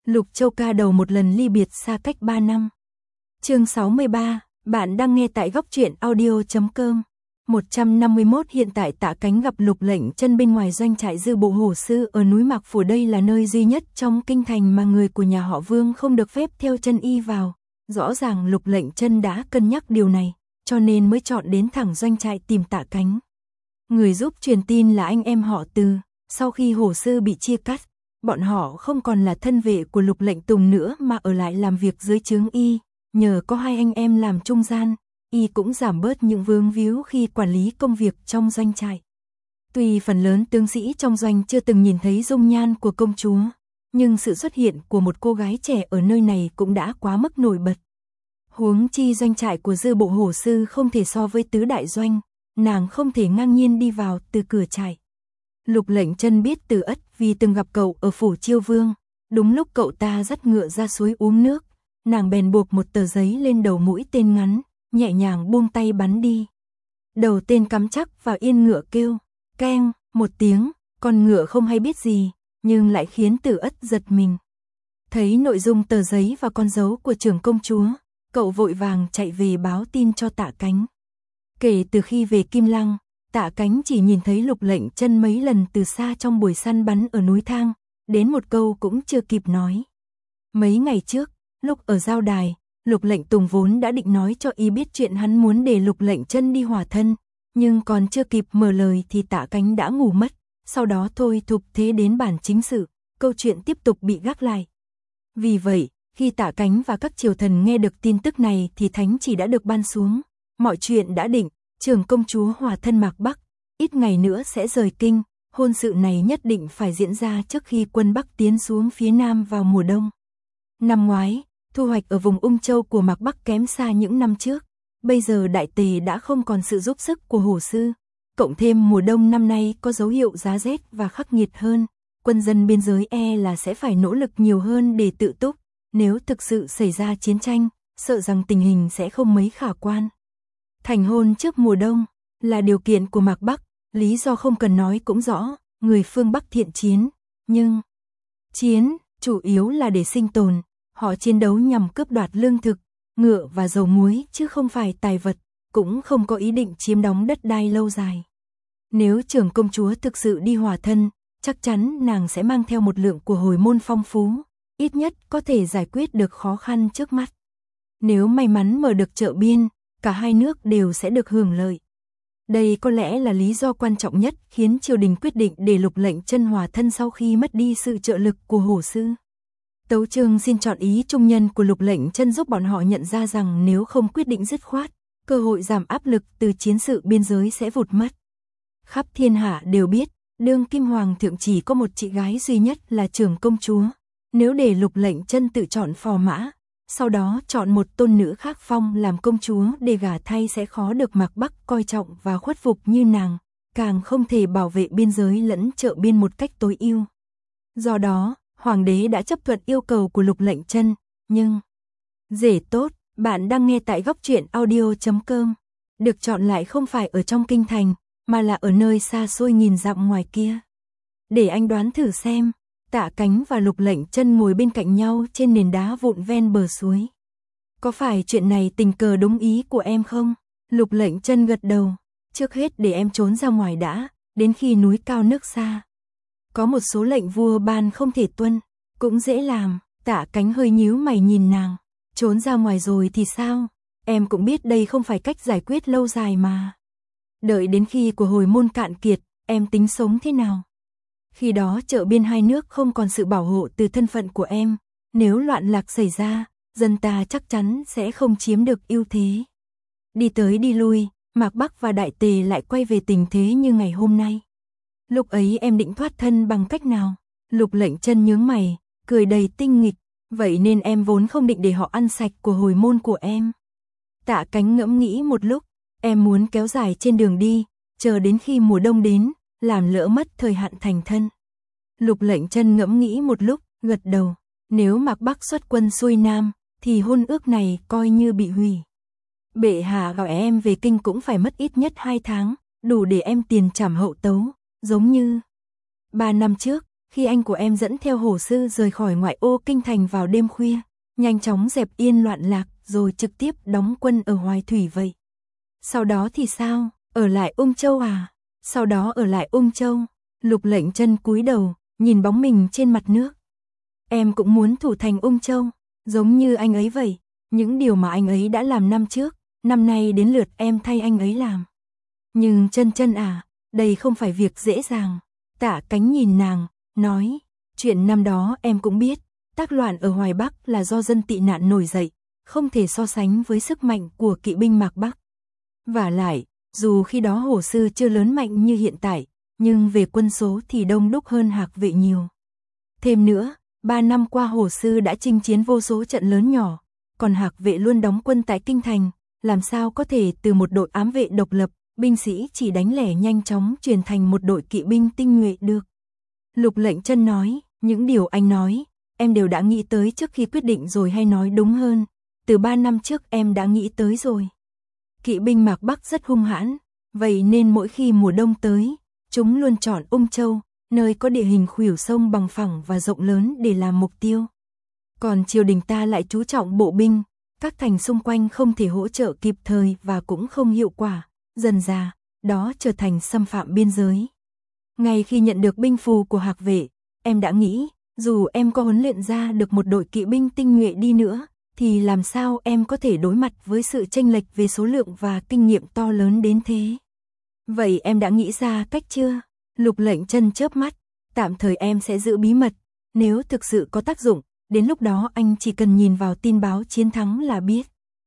Lục Châu ca đầu một lần ly biệt xa cách 3 năm. Chương 63, bạn đang nghe tại góc truyện audio.com. 151 hiện tại Tạ Cánh gặp Lục Lệnh Chân bên ngoài doanh trại Dư Bộ Hổ Sư ở núi Mạc Phủ, đây là nơi duy nhất trong kinh thành mà người của nhà họ Vương không được phép theo chân y vào. Rõ ràng Lục Lệnh Chân đã cân nhắc điều này, cho nên mới chọn đến thẳng doanh trại tìm Tạ Cánh. Người giúp truyền tin là anh em họ Từ, sau khi Hổ Sư bị chia cắt, bọn họ không còn là thân vệ của Lục Lệnh Tùng nữa mà ở lại làm việc dưới trướng y, nhờ có hai anh em làm trung gian, y cũng giảm bớt những vướng víu khi quản lý công việc trong doanh trại. Tuy phần lớn tướng sĩ trong doanh chưa từng nhìn thấy dung nhan của công chúa, nhưng sự xuất hiện của một cô gái trẻ ở nơi này cũng đã quá mức nổi bật. Huống chi doanh trại của Dư Bộ Hổ Sư không thể so với tứ đại doanh, nàng không thể ngang nhiên đi vào từ cửa trại. Lục Lệnh Chân biết Từ Ất vì từng gặp cậu ở phủ Chiêu Vương, đúng lúc cậu ta dắt ngựa ra suối uống nước, nàng bèn buộc một tờ giấy lên đầu mũi tên ngắn, nhẹ nhàng buông tay bắn đi. Đầu tên cắm chắc vào yên ngựa kêu, keng, một tiếng, con ngựa không hay biết gì, nhưng lại khiến Từ Ất giật mình. Thấy nội dung tờ giấy và con dấu của trưởng công chúa, cậu vội vàng chạy về báo tin cho Tạ Cánh. Kể từ khi về Kim Lăng, Tạ Cánh chỉ nhìn thấy Lục Lệnh Chân mấy lần từ xa trong buổi săn bắn ở núi Thang, đến một câu cũng chưa kịp nói. Mấy ngày trước, lúc ở giao đài, Lục Lệnh Tùng vốn đã định nói cho y biết chuyện hắn muốn để Lục Lệnh Chân đi hòa thân, nhưng còn chưa kịp mở lời thì Tạ Cánh đã ngủ mất, sau đó thôi thục thế đến bản chính sự, câu chuyện tiếp tục bị gác lại. Vì vậy, khi Tạ Cánh và các triều thần nghe được tin tức này thì thánh chỉ đã được ban xuống, mọi chuyện đã định, trưởng công chúa hòa thân Mạc Bắc, ít ngày nữa sẽ rời kinh, hôn sự này nhất định phải diễn ra trước khi quân Bắc tiến xuống phía Nam vào mùa đông. Năm ngoái, thu hoạch ở vùng Ung Châu của Mạc Bắc kém xa những năm trước, bây giờ đại tề đã không còn sự giúp sức của Hổ Sư, cộng thêm mùa đông năm nay có dấu hiệu giá rét và khắc nghiệt hơn, quân dân biên giới là sẽ phải nỗ lực nhiều hơn để tự túc, nếu thực sự xảy ra chiến tranh, sợ rằng tình hình sẽ không mấy khả quan. Thành hôn trước mùa đông là điều kiện của Mạc Bắc, lý do không cần nói cũng rõ, người phương Bắc thiện chiến, nhưng chiến chủ yếu là để sinh tồn, họ chiến đấu nhằm cướp đoạt lương thực, ngựa và dầu muối chứ không phải tài vật, cũng không có ý định chiếm đóng đất đai lâu dài. Nếu trưởng công chúa thực sự đi hòa thân, chắc chắn nàng sẽ mang theo một lượng của hồi môn phong phú, ít nhất có thể giải quyết được khó khăn trước mắt. Nếu may mắn mở được chợ biên, cả hai nước đều sẽ được hưởng lợi. Đây có lẽ là lý do quan trọng nhất khiến triều đình quyết định để Lục Lệnh Chân hòa thân sau khi mất đi sự trợ lực của Hổ Sư. Tấu chương xin chọn ý trung nhân của Lục Lệnh Chân giúp bọn họ nhận ra rằng nếu không quyết định dứt khoát, cơ hội giảm áp lực từ chiến sự biên giới sẽ vụt mất. Khắp thiên hạ đều biết, đương kim hoàng thượng chỉ có một chị gái duy nhất là trưởng công chúa. Nếu để Lục Lệnh Chân tự chọn phò mã, sau đó chọn một tôn nữ khác phong làm công chúa để gả thay sẽ khó được Mạc Bắc coi trọng và khuất phục như nàng, càng không thể bảo vệ biên giới lẫn chợ biên một cách tối ưu. Do đó, hoàng đế đã chấp thuận yêu cầu của Lục Lệnh Chân, nhưng rể tốt, bạn đang nghe tại góc truyện audio.com, được chọn lại không phải ở trong kinh thành, mà là ở nơi xa xôi nghìn dặm ngoài kia. Để anh đoán thử xem. Tạ Cánh và Lục Lệnh Chân ngồi bên cạnh nhau trên nền đá vụn ven bờ suối. Có phải chuyện này tình cờ đúng ý của em không? Lục Lệnh Chân gật đầu. Trước hết để em trốn ra ngoài đã, đến khi núi cao nước xa. Có một số lệnh vua ban không thể tuân, cũng dễ làm. Tạ Cánh hơi nhíu mày nhìn nàng. Trốn ra ngoài rồi thì sao? Em cũng biết đây không phải cách giải quyết lâu dài mà. Đợi đến khi của hồi môn cạn kiệt, em tính sống thế nào? Khi đó chợ biên hai nước không còn sự bảo hộ từ thân phận của em, nếu loạn lạc xảy ra, dân ta chắc chắn sẽ không chiếm được ưu thế. Đi tới đi lui, Mạc Bắc và Đại Tề lại quay về tình thế như ngày hôm nay. Lúc ấy em định thoát thân bằng cách nào? Lục Lệnh Chân nhướng mày, cười đầy tinh nghịch, vậy nên em vốn không định để họ ăn sạch của hồi môn của em. Tạ Cánh ngẫm nghĩ một lúc, em muốn kéo dài trên đường đi, chờ đến khi mùa đông đến, làm lỡ mất thời hạn thành thân. Lục Lệnh Chân ngẫm nghĩ một lúc, gật đầu, nếu Mạc Bắc xuất quân xuôi Nam, thì hôn ước này coi như bị hủy. Bệ hạ gọi em về kinh cũng phải mất ít nhất 2 tháng, đủ để em tiền trảm hậu tấu, giống như 3 năm trước, khi anh của em dẫn theo hổ sư rời khỏi ngoại ô kinh thành vào đêm khuya, nhanh chóng dẹp yên loạn lạc rồi trực tiếp đóng quân ở Hoài Thủy vậy. Sau đó thì sao, ở lại Ung Châu à? Sau đó ở lại Ung Châu. Lục Lệnh Chân cúi đầu, nhìn bóng mình trên mặt nước. Em cũng muốn thủ thành Ung Châu, giống như anh ấy vậy. Những điều mà anh ấy đã làm năm trước, năm nay đến lượt em thay anh ấy làm. Nhưng Chân Chân à, đây không phải việc dễ dàng. Tạ Cánh nhìn nàng, nói, chuyện năm đó em cũng biết, tác loạn ở Hoài Bắc là do dân tị nạn nổi dậy, không thể so sánh với sức mạnh của kỵ binh Mạc Bắc. Vả lại, dù khi đó hổ sư chưa lớn mạnh như hiện tại, nhưng về quân số thì đông đúc hơn Hạc vệ nhiều. Thêm nữa, 3 năm qua hổ sư đã chinh chiến vô số trận lớn nhỏ, còn Hạc vệ luôn đóng quân tại kinh thành, làm sao có thể từ một đội ám vệ độc lập, binh sĩ chỉ đánh lẻ nhanh chóng chuyển thành một đội kỵ binh tinh nhuệ được. Lục Lệnh Chân nói, những điều anh nói, em đều đã nghĩ tới trước khi quyết định rồi, hay nói đúng hơn, từ 3 năm trước em đã nghĩ tới rồi. Kỵ binh Mạc Bắc rất hung hãn, vậy nên mỗi khi mùa đông tới, chúng luôn chọn Ung Châu, nơi có địa hình khuỷu sông bằng phẳng và rộng lớn để làm mục tiêu. Còn triều đình ta lại chú trọng bộ binh, các thành xung quanh không thể hỗ trợ kịp thời và cũng không hiệu quả, dần dà, đó trở thành xâm phạm biên giới. Ngay khi nhận được binh phù của Hạc vệ, em đã nghĩ, dù em có huấn luyện ra được một đội kỵ binh tinh nhuệ đi nữa, thì làm sao em có thể đối mặt với sự chênh lệch về số lượng và kinh nghiệm to lớn đến thế? Vậy em đã nghĩ ra cách chưa? Lục Lệnh Chân chớp mắt, tạm thời em sẽ giữ bí mật, nếu thực sự có tác dụng, đến lúc đó anh chỉ cần nhìn vào tin báo chiến thắng là biết.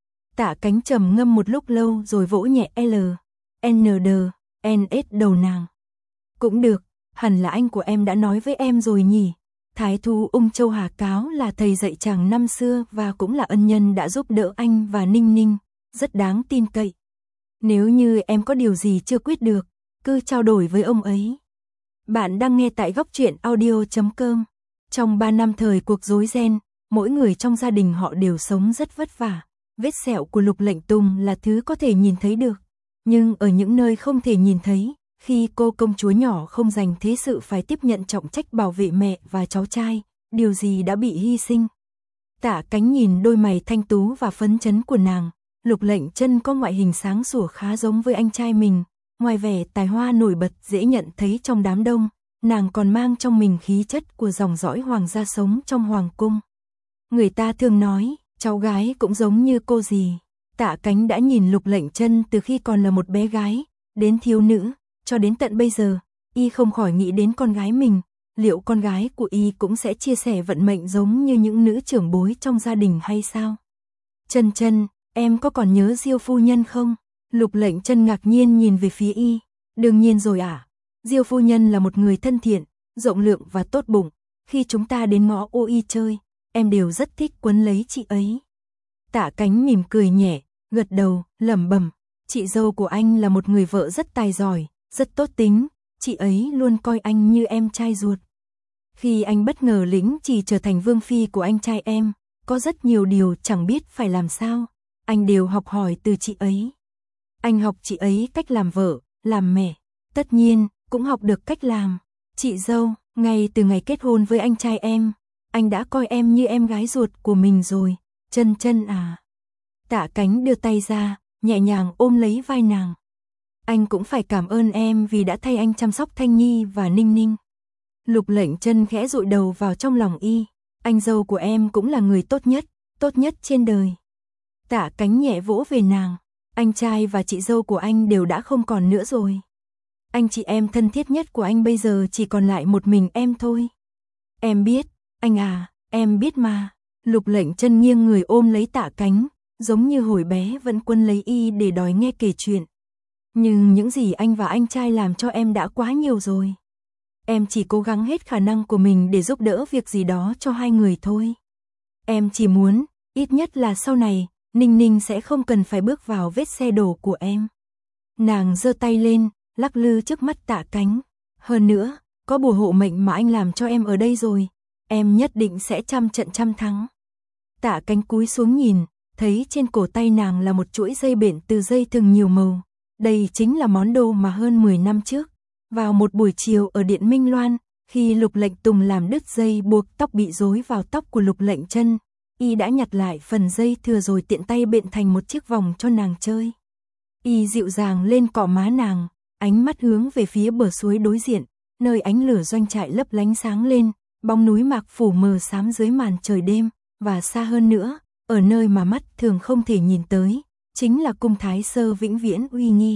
Tạ Cánh trầm ngâm một lúc lâu rồi vỗ nhẹ L, N, D, N, S đầu nàng. Cũng được, hẳn là anh của em đã nói với em rồi nhỉ. Thái thú Ung Châu Hà Cáo là thầy dạy chàng năm xưa và cũng là ân nhân đã giúp đỡ anh và Ninh Ninh, rất đáng tin cậy. Nếu như em có điều gì chưa quyết được, cứ trao đổi với ông ấy. Bạn đang nghe tại góc truyện audio.com. Trong 3 năm thời cuộc rối ren, mỗi người trong gia đình họ đều sống rất vất vả. Vết sẹo của Lục Lệnh Tùng là thứ có thể nhìn thấy được. Nhưng ở những nơi không thể nhìn thấy, khi cô công chúa nhỏ không dành thế sự phải tiếp nhận trọng trách bảo vệ mẹ và cháu trai, điều gì đã bị hy sinh. Tạ Cánh nhìn đôi mày thanh tú và phấn chấn của nàng, Lục Lệnh Chân có ngoại hình sáng sủa khá giống với anh trai mình, ngoài vẻ tài hoa nổi bật dễ nhận thấy trong đám đông, nàng còn mang trong mình khí chất của dòng dõi hoàng gia sống trong hoàng cung. Người ta thường nói, cháu gái cũng giống như cô dì. Tạ Cánh đã nhìn Lục Lệnh Chân từ khi còn là một bé gái, đến thiếu nữ, cho đến tận bây giờ, y không khỏi nghĩ đến con gái mình, liệu con gái của y cũng sẽ chia sẻ vận mệnh giống như những nữ trưởng bối trong gia đình hay sao? Chân Chân, em có còn nhớ Diêu phu nhân không? Lục Lệnh Chân ngạc nhiên nhìn về phía y. Đương nhiên rồi ạ. Diêu phu nhân là một người thân thiện, rộng lượng và tốt bụng. Khi chúng ta đến ngõ ô y chơi, em đều rất thích quấn lấy chị ấy. Tạ Cánh mỉm cười nhẹ, gật đầu, lẩm bẩm. Chị dâu của anh là một người vợ rất tài giỏi, rất tốt tính. Chị ấy luôn coi anh như em trai ruột. Khi anh bất ngờ lĩnh chỉ trở thành vương phi của anh trai em, có rất nhiều điều chẳng biết phải làm sao. Anh đều học hỏi từ chị ấy. Anh học chị ấy cách làm vợ, làm mẹ. Tất nhiên, cũng học được cách làm chị dâu. Ngay từ ngày kết hôn với anh trai em, anh đã coi em như em gái ruột của mình rồi. Chân Chân à. Tạ Cánh đưa tay ra, nhẹ nhàng ôm lấy vai nàng. Anh cũng phải cảm ơn em vì đã thay anh chăm sóc Thanh Nhi và Ninh Ninh. Lục Lệnh Chân khẽ dụi đầu vào trong lòng y. Anh dâu của em cũng là người tốt nhất trên đời. Tạ Cánh nhẹ vỗ về nàng. Anh trai và chị dâu của anh đều đã không còn nữa rồi. Anh chị em thân thiết nhất của anh bây giờ chỉ còn lại một mình em thôi. Em biết, anh à, em biết mà. Lục Lệnh Chân nghiêng người ôm lấy Tạ Cánh, giống như hồi bé vẫn quấn lấy y để đòi nghe kể chuyện. Nhưng những gì anh và anh trai làm cho em đã quá nhiều rồi. Em chỉ cố gắng hết khả năng của mình để giúp đỡ việc gì đó cho hai người thôi. Em chỉ muốn, ít nhất là sau này, Ninh Ninh sẽ không cần phải bước vào vết xe đổ của em. Nàng giơ tay lên, lắc lư trước mắt Tạ Cánh. Hơn nữa, có bùa hộ mệnh mà anh làm cho em ở đây rồi. Em nhất định sẽ trăm trận trăm thắng. Tạ Cánh cúi xuống nhìn, thấy trên cổ tay nàng là một chuỗi dây bện từ dây thừng nhiều màu. Đây chính là món đồ mà hơn 10 năm trước, vào một buổi chiều ở Điện Minh Loan, Khi Lục Lệnh Tùng làm đứt dây buộc tóc bị rối vào tóc của Lục Lệnh Chân, y đã nhặt lại phần dây thừa rồi tiện tay bện thành một chiếc vòng cho nàng chơi. Y dịu dàng lên cọ má nàng, ánh mắt hướng về phía bờ suối đối diện, nơi ánh lửa doanh trại lấp lánh sáng lên, bóng núi Mạc Phủ mờ xám dưới màn trời đêm, và xa hơn nữa, ở nơi mà mắt thường không thể nhìn tới, chính là cung Thái Sơ vĩnh viễn uy nghi.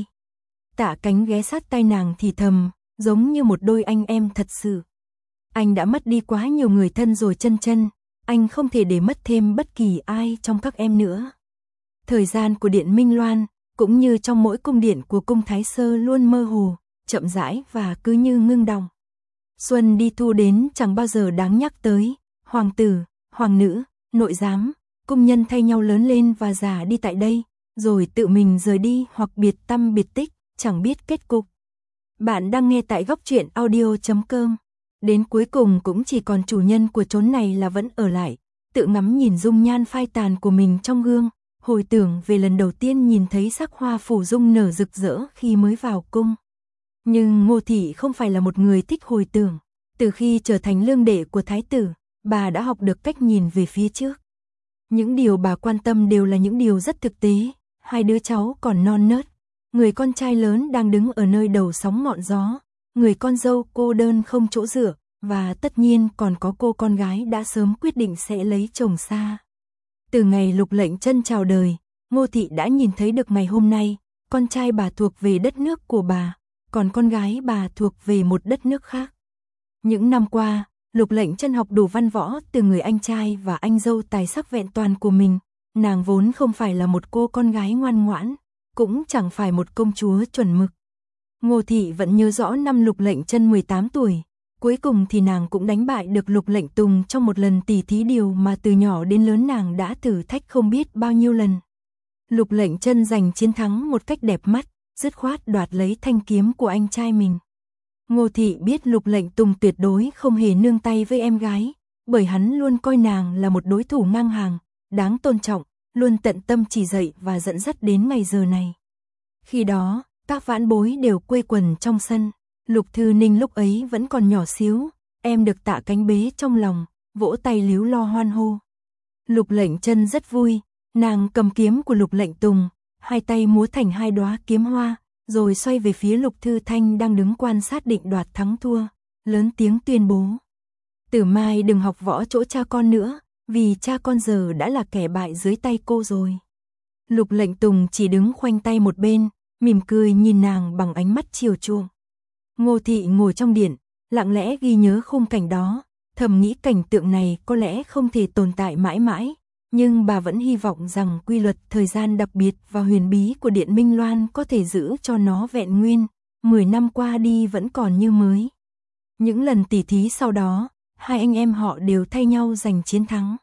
Tạ Cánh ghé sát tai nàng thì thầm, giống như một đôi anh em thật sự. Anh đã mất đi quá nhiều người thân rồi Chân Chân, anh không thể để mất thêm bất kỳ ai trong các em nữa. Thời gian của Điện Minh Loan, cũng như trong mỗi cung điện của cung Thái Sơ luôn mơ hồ, chậm rãi và cứ như ngưng đọng. Xuân đi thu đến chẳng bao giờ đáng nhắc tới, hoàng tử, hoàng nữ, nội giám, cung nhân thay nhau lớn lên và già đi tại đây, rồi tự mình rời đi hoặc biệt tăm biệt tích, chẳng biết kết cục. Bạn đang nghe tại góc truyện audio.com. Đến cuối cùng cũng chỉ còn chủ nhân của chốn này là vẫn ở lại, tự ngắm nhìn dung nhan phai tàn của mình trong gương, hồi tưởng về lần đầu tiên nhìn thấy sắc hoa phủ dung nở rực rỡ khi mới vào cung. Nhưng Ngô Thị không phải là một người thích hồi tưởng, từ khi trở thành lương đệ của thái tử, bà đã học được cách nhìn về phía trước. Những điều bà quan tâm đều là những điều rất thực tế, hai đứa cháu còn non nớt, người con trai lớn đang đứng ở nơi đầu sóng ngọn gió, người con dâu cô đơn không chỗ dựa, và tất nhiên còn có cô con gái đã sớm quyết định sẽ lấy chồng xa. Từ ngày Lục Lệnh Chân chào đời, Ngô Thị đã nhìn thấy được ngày hôm nay, con trai bà thuộc về đất nước của bà, còn con gái bà thuộc về một đất nước khác. Những năm qua, Lục Lệnh Chân học đủ văn võ từ người anh trai và anh dâu tài sắc vẹn toàn của mình, nàng vốn không phải là một cô con gái ngoan ngoãn, cũng chẳng phải một công chúa chuẩn mực. Ngô Thị vẫn nhớ rõ năm Lục Lệnh Chân 18 tuổi, cuối cùng thì nàng cũng đánh bại được Lục Lệnh Tùng trong một lần tỉ thí điều mà từ nhỏ đến lớn nàng đã thử thách không biết bao nhiêu lần. Lục Lệnh Chân giành chiến thắng một cách đẹp mắt, dứt khoát đoạt lấy thanh kiếm của anh trai mình. Ngô Thị biết Lục Lệnh Tùng tuyệt đối không hề nương tay với em gái, bởi hắn luôn coi nàng là một đối thủ ngang hàng, đáng tôn trọng, luôn tận tâm chỉ dạy và dẫn dắt đến ngày giờ này. Khi đó, các vãn bối đều quây quần trong sân, Lục Thư Ninh lúc ấy vẫn còn nhỏ xíu, em được Tạ Cánh bế trong lòng, vỗ tay líu lo hoan hô. Lục Lệnh Chân rất vui, nàng cầm kiếm của Lục Lệnh Tùng, hai tay múa thành hai đóa kiếm hoa, rồi xoay về phía Lục Thư Thanh đang đứng quan sát định đoạt thắng thua, lớn tiếng tuyên bố. Từ mai đừng học võ chỗ cha con nữa, vì cha con giờ đã là kẻ bại dưới tay cô rồi. Lục Lệnh Tùng chỉ đứng khoanh tay một bên, mỉm cười nhìn nàng bằng ánh mắt chiều chuộng. Ngô Thị ngồi trong điện, lặng lẽ ghi nhớ khung cảnh đó, thầm nghĩ cảnh tượng này có lẽ không thể tồn tại mãi mãi, nhưng bà vẫn hy vọng rằng quy luật thời gian đặc biệt và huyền bí của Điện Minh Loan có thể giữ cho nó vẹn nguyên, 10 năm qua đi vẫn còn như mới. Những lần tỉ thí sau đó, hai anh em họ đều thay nhau giành chiến thắng.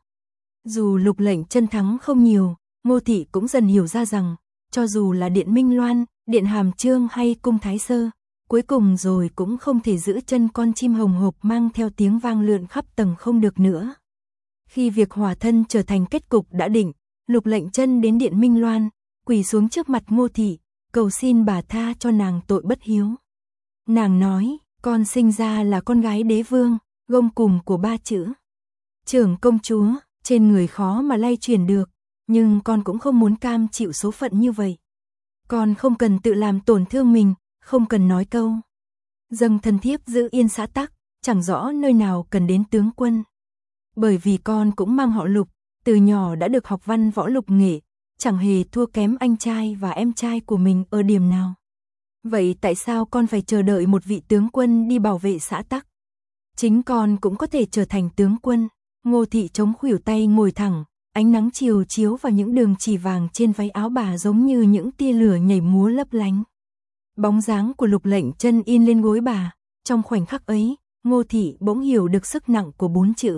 Dù Lục Lệnh Chân thắng không nhiều, Ngô Thị cũng dần hiểu ra rằng, cho dù là Điện Minh Loan, Điện Hàm Chương hay cung Thái Sơ, cuối cùng rồi cũng không thể giữ chân con chim hồng hộc mang theo tiếng vang lượn khắp tầng không được nữa. Khi việc hòa thân trở thành kết cục đã định, Lục Lệnh Chân đến Điện Minh Loan, quỳ xuống trước mặt Ngô Thị, cầu xin bà tha cho nàng tội bất hiếu. Nàng nói, con sinh ra là con gái đế vương, gông cùm của ba chữ trưởng công chúa, trên người khó mà lay chuyển được, nhưng con cũng không muốn cam chịu số phận như vậy. Con không cần tự làm tổn thương mình, không cần nói câu dâng thân thiếp giữ yên xã tắc, chẳng rõ nơi nào cần đến tướng quân. Bởi vì con cũng mang họ Lục, từ nhỏ đã được học văn võ lục nghệ, chẳng hề thua kém anh trai và em trai của mình ở điểm nào. Vậy tại sao con phải chờ đợi một vị tướng quân đi bảo vệ xã tắc? Chính con cũng có thể trở thành tướng quân. Ngô Thị chống khuỷu tay ngồi thẳng, ánh nắng chiều chiếu vào những đường chỉ vàng trên váy áo bà giống như những tia lửa nhảy múa lấp lánh. Bóng dáng của Lục Lệnh Chân in lên gối bà, trong khoảnh khắc ấy, Ngô Thị bỗng hiểu được sức nặng của 4 chữ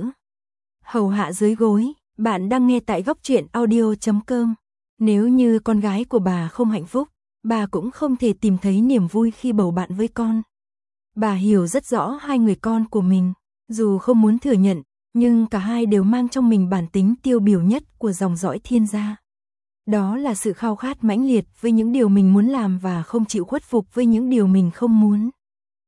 hầu hạ dưới gối. Bạn đang nghe tại góc truyện audio.com. Nếu như con gái của bà không hạnh phúc, bà cũng không thể tìm thấy niềm vui khi bầu bạn với con. Bà hiểu rất rõ hai người con của mình, dù không muốn thừa nhận, nhưng cả hai đều mang trong mình bản tính tiêu biểu nhất của dòng dõi Thiên gia. Đó là sự khao khát mãnh liệt với những điều mình muốn làm và không chịu khuất phục với những điều mình không muốn.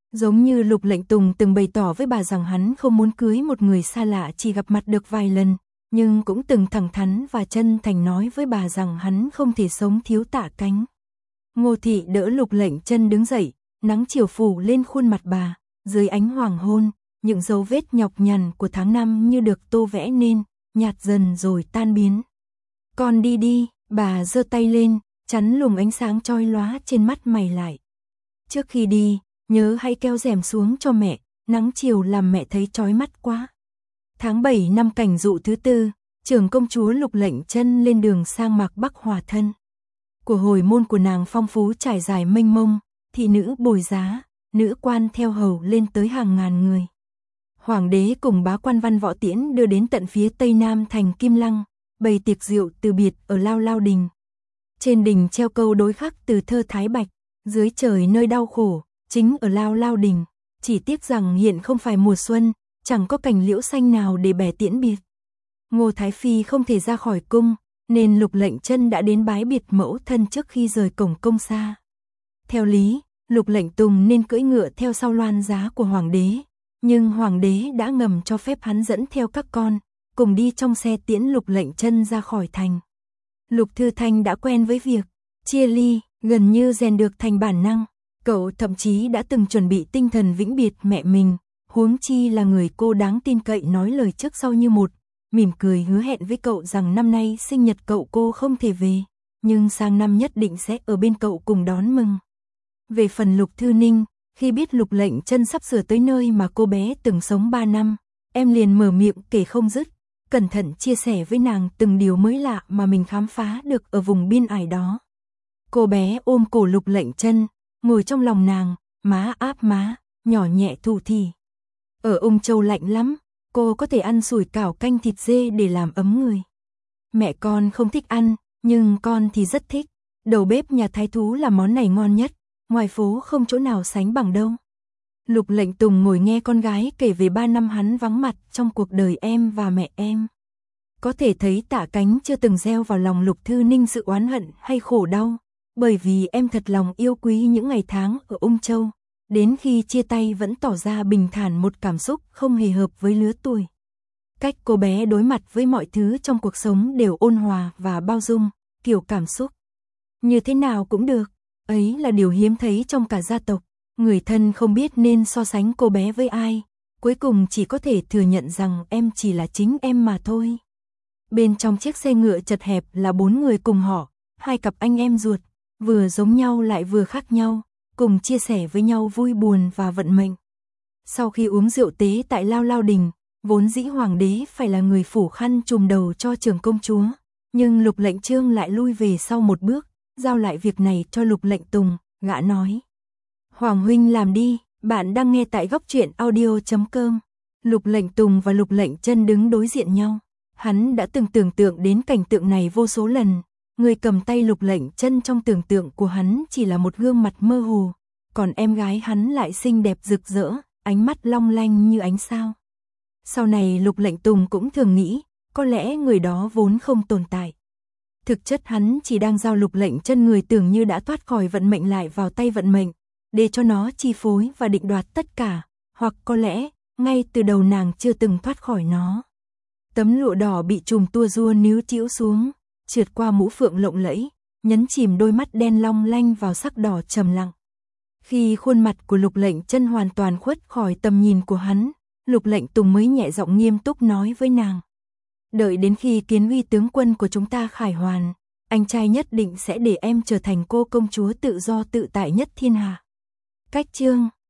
Giống như Lục Lệnh Tùng từng bày tỏ với bà rằng hắn không muốn cưới một người xa lạ chỉ gặp mặt được vài lần, nhưng cũng từng thẳng thắn và chân thành nói với bà rằng hắn không thể sống thiếu Tạ Cánh. Ngô Thị đỡ Lục Lệnh Chân đứng dậy, nắng chiều phủ lên khuôn mặt bà, dưới ánh hoàng hôn, những dấu vết nhọc nhằn của tháng năm như được tô vẽ nên, nhạt dần rồi tan biến. Con đi đi, bà giơ tay lên, chắn luồng ánh sáng chói lóa trên mắt mày lại. Trước khi đi, nhớ hãy kéo rèm xuống cho mẹ, nắng chiều làm mẹ thấy chói mắt quá. Tháng 7 năm Cảnh Dụ thứ tư, trưởng công chúa Lục Lệnh Chân lên đường sang Mạc Bắc hòa thân. Của hồi môn của nàng phong phú trải dài mênh mông, thị nữ bồi giá, nữ quan theo hầu lên tới hàng ngàn người. Hoàng đế cùng bá quan Văn Võ Tiễn đưa đến tận phía tây nam thành Kim Lăng, bày tiệc rượu từ biệt ở Lao Lao Đình. Trên đình treo câu đối khắc từ thơ Thái Bạch, dưới trời nơi đau khổ, chính ở Lao Lao Đình, chỉ tiếc rằng hiện không phải mùa xuân, chẳng có cành liễu xanh nào để bẻ tiễn biệt. Ngô Thái Phi không thể ra khỏi cung, nên Lục Lệnh Chân đã đến bái biệt mẫu thân trước khi rời cổng công xa. Theo lý, Lục Lệnh Tùng nên cưỡi ngựa theo sau loan giá của hoàng đế, nhưng hoàng đế đã ngầm cho phép hắn dẫn theo các con, cùng đi trong xe tiễn Lục Lệnh Chân ra khỏi thành. Lục Thư Thanh đã quen với việc chia ly, gần như rèn được thành bản năng, cậu thậm chí đã từng chuẩn bị tinh thần vĩnh biệt mẹ mình, huống chi là người cô đáng tin cậy nói lời trước sau như một, mỉm cười hứa hẹn với cậu rằng năm nay sinh nhật cậu cô không thể về, nhưng sang năm nhất định sẽ ở bên cậu cùng đón mừng. Về phần Lục Thư Ninh, khi biết Lục Lệnh Chân sắp sửa tới nơi mà cô bé từng sống 3 năm, em liền mở miệng kể không dứt, cẩn thận chia sẻ với nàng từng điều mới lạ mà mình khám phá được ở vùng biên ải đó. Cô bé ôm cổ Lục Lệnh Chân, ngồi trong lòng nàng, má áp má, nhỏ nhẹ thủ thỉ. Ở Ung Châu lạnh lắm, cô có thể ăn sủi cảo canh thịt dê để làm ấm người. Mẹ con không thích ăn, nhưng con thì rất thích. Đầu bếp nhà Thái Thú làm món này ngon nhất, ngoài phố không chỗ nào sánh bằng đâu. Lục Lệnh Tùng ngồi nghe con gái kể về 3 năm hắn vắng mặt trong cuộc đời em và mẹ em. Có thể thấy Tạ Cánh chưa từng gieo vào lòng Lục Thư Ninh sự oán hận hay khổ đau, bởi vì em thật lòng yêu quý những ngày tháng ở Ung Châu, đến khi chia tay vẫn tỏ ra bình thản, một cảm xúc không hề hợp với lứa tuổi. Cách cô bé đối mặt với mọi thứ trong cuộc sống đều ôn hòa và bao dung, kiểu cảm xúc như thế nào cũng được, ấy là điều hiếm thấy trong cả gia tộc. Người thân không biết nên so sánh cô bé với ai, cuối cùng chỉ có thể thừa nhận rằng em chỉ là chính em mà thôi. Bên trong chiếc xe ngựa chật hẹp là 4 người cùng họ, 2 cặp anh em ruột, vừa giống nhau lại vừa khác nhau, cùng chia sẻ với nhau vui buồn và vận mệnh. Sau khi uống rượu tế tại Lao Lao Đình, vốn dĩ hoàng đế phải là người phủ khăn trùm đầu cho trưởng công chúa, nhưng Lục Lệnh Chương lại lui về sau một bước, giao lại việc này cho Lục Lệnh Tùng, gã nói: "Hoàng huynh làm đi." Bạn đang nghe tại góc truyện audio.com. Lục Lệnh Tùng và Lục Lệnh Chân đứng đối diện nhau. Hắn đã từng tưởng tượng đến cảnh tượng này vô số lần. Người cầm tay Lục Lệnh Chân trong tưởng tượng của hắn chỉ là một gương mặt mơ hồ, còn em gái hắn lại xinh đẹp rực rỡ, ánh mắt long lanh như ánh sao. Sau này Lục Lệnh Tùng cũng thường nghĩ, có lẽ người đó vốn không tồn tại. Thực chất hắn chỉ đang giao Lục Lệnh Chân, người tưởng như đã thoát khỏi vận mệnh, lại vào tay vận mệnh, để cho nó chi phối và định đoạt tất cả, hoặc có lẽ, ngay từ đầu nàng chưa từng thoát khỏi nó. Tấm lụa đỏ bị chùm tua rua níu chĩu xuống, trượt qua mũ phượng lộng lẫy, nhấn chìm đôi mắt đen long lanh vào sắc đỏ trầm lặng. Khi khuôn mặt của Lục Lệnh Chân hoàn toàn khuất khỏi tầm nhìn của hắn, Lục Lệnh Tùng mới nhẹ giọng nghiêm túc nói với nàng: "Đợi đến khi Kiến Uy tướng quân của chúng ta khải hoàn, anh trai nhất định sẽ để em trở thành cô công chúa tự do tự tại nhất thiên hạ." Cách chương